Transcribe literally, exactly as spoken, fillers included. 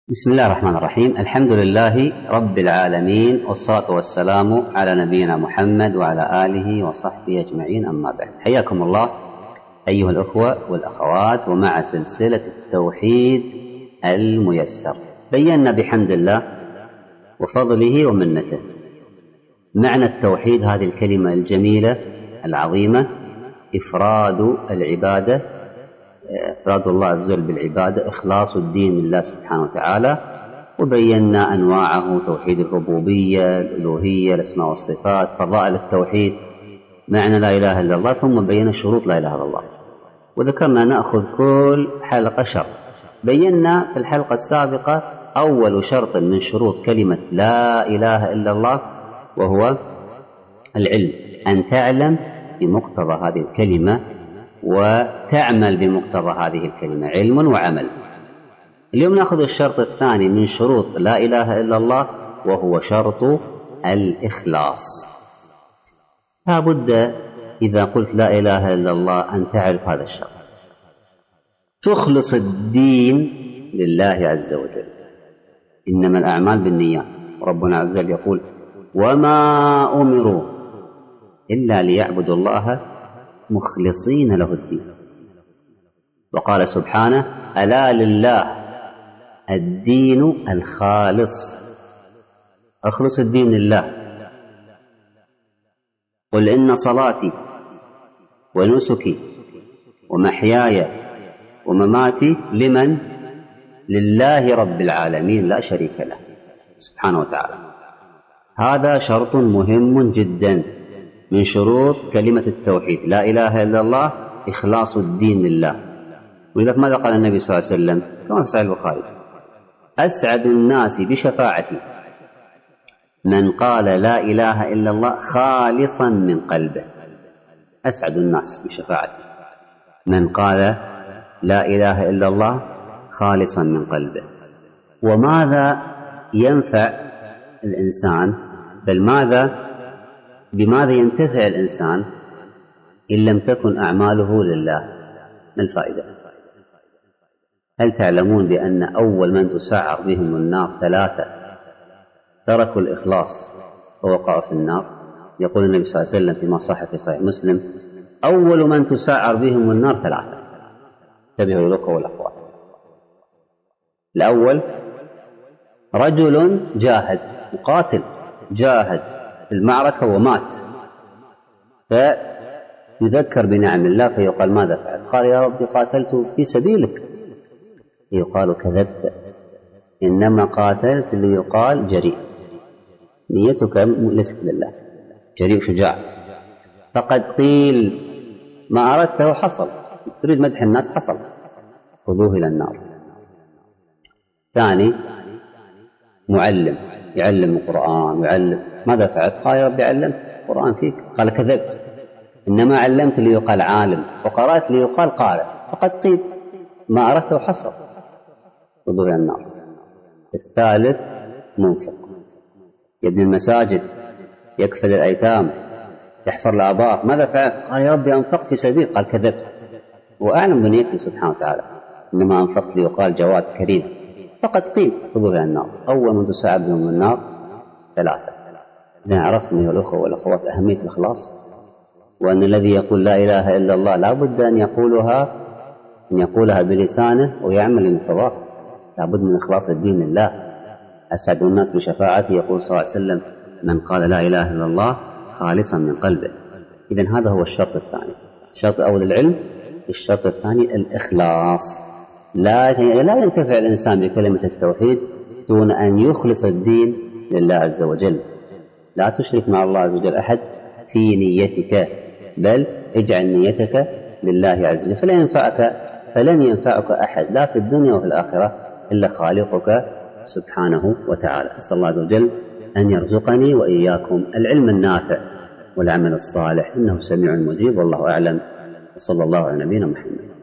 بسم الله الرحمن الرحيم. الحمد لله رب العالمين، والصلاة والسلام على نبينا محمد وعلى آله وصحبه أجمعين، أما بعد. حياكم الله أيها الأخوة والأخوات، ومع سلسلة التوحيد الميسر. بينا بحمد الله وفضله ومنته معنى التوحيد، هذه الكلمة الجميلة العظيمة، إفراد العبادة، إفراد الله عز وجل بالعبادة، إخلاص الدين لله سبحانه وتعالى. وبينا أنواعه: توحيد الربوبية، الألوهية، الأسماء والصفات، فضائل التوحيد، معنى لا إله إلا الله، ثم بينا شروط لا إله إلا الله. وذكرنا نأخذ كل حلقة شرط. بينا في الحلقة السابقة أول شرط من شروط كلمة لا إله إلا الله، وهو العلم، أن تعلم بمقتضى هذه الكلمة وتعمل بمقتضى هذه الكلمة، علم وعمل. اليوم نأخذ الشرط الثاني من شروط لا إله إلا الله، وهو شرط الإخلاص. لا بد إذا قلت لا إله إلا الله أن تعرف هذا الشرط، تخلص الدين لله عز وجل. إنما الأعمال بالنيات، وربنا عز وجل يقول: وما أمروا إلا ليعبدوا الله مخلصين له الدين. وقال سبحانه: ألا لله الدين الخالص. أخلص الدين لله. قل إن صلاتي ونسكي ومحياي ومماتي لمن؟ لله رب العالمين لا شريك له سبحانه وتعالى. هذا شرط مهم جدا من شروط كلمة التوحيد، لا إله إلا الله، إخلاص الدين لله. ولذلك ماذا قال النبي صلى الله عليه وسلم كما في صحيح البخاري: أسعد الناس بشفاعتي من قال لا إله إلا الله خالصا من قلبه. أسعد الناس بشفاعتي من قال لا إله إلا الله خالصا من قلبه. وماذا ينفع الإنسان، بل ماذا بماذا ينتفع الإنسان إن لم تكن أعماله لله؟ ما الفائدة؟ هل تعلمون بأن أول من تسعر بهم النار ثلاثة تركوا الإخلاص ووقعوا في النار؟ يقول النبي صلى الله عليه وسلم فيما صح في صحيح مسلم: أول من تسعر بهم النار ثلاثة. انتبهوا الأخوة والأخوات. الأول رجل جاهد، مقاتل جاهد في المعركة ومات، فيذكر بنعم الله فيقال: ماذا فعل؟ قال: يا ربي قاتلت في سبيلك. يقال: كذبت، إنما قاتلت ليقال جريء، نيتك ليست لله، جريء شجاع. فقد قيل ما أردته حصل، تريد مدح الناس حصل، خذوه إلى النار. ثاني معلم، يعلم القرآن ويعلم، ماذا فعلت؟ قال: يا ربي علمت القرآن فيك. قال: كذبت، إنما علمت ليقال عالم، وقرأت ليقال قارئ، فقد قيل ما أردته حصل، خذوه إلى النار. الثالث منفق، يبني المساجد، يكفل الأيتام، يحفر الآبار، ماذا فعلت؟ قال: يا ربي أنفقت في سبيل. قال: كذبت، وأعلم بنيته سبحانه وتعالى، إنما أنفقت ليقال جواد كريم، فقد قيل خذوه إلى النار. أول من تسعر بهم النار ثلاثة. إذا عرفتم أيها الأخوة والأخوات أهمية الإخلاص، وأن الذي يقول لا إله إلا الله لا بد أن يقولها أن يقولها بلسانه ويعمل بمقتضاه. لا بد من إخلاص الدين لله. أسعد الناس بشفاعته، يقول صلى الله عليه وسلم: من قال لا إله إلا الله خالصا من قلبه. إذن هذا هو الشرط الثاني. الشرط الأول العلم، الشرط الثاني الإخلاص. لا لا ينتفع الإنسان بكلمة التوحيد دون أن يخلص الدين لله عز وجل. لا تشرك مع الله عز وجل أحد في نيتك، بل اجعل نيتك لله عز وجل. فلا ينفعك فلن ينفعك أحد لا في الدنيا وفي الآخرة إلا خالقك سبحانه وتعالى. أسأل الله عز وجل أن يرزقني وإياكم العلم النافع والعمل الصالح، إنه سميع مجيب، والله أعلم، وصلى الله على نبينا محمد.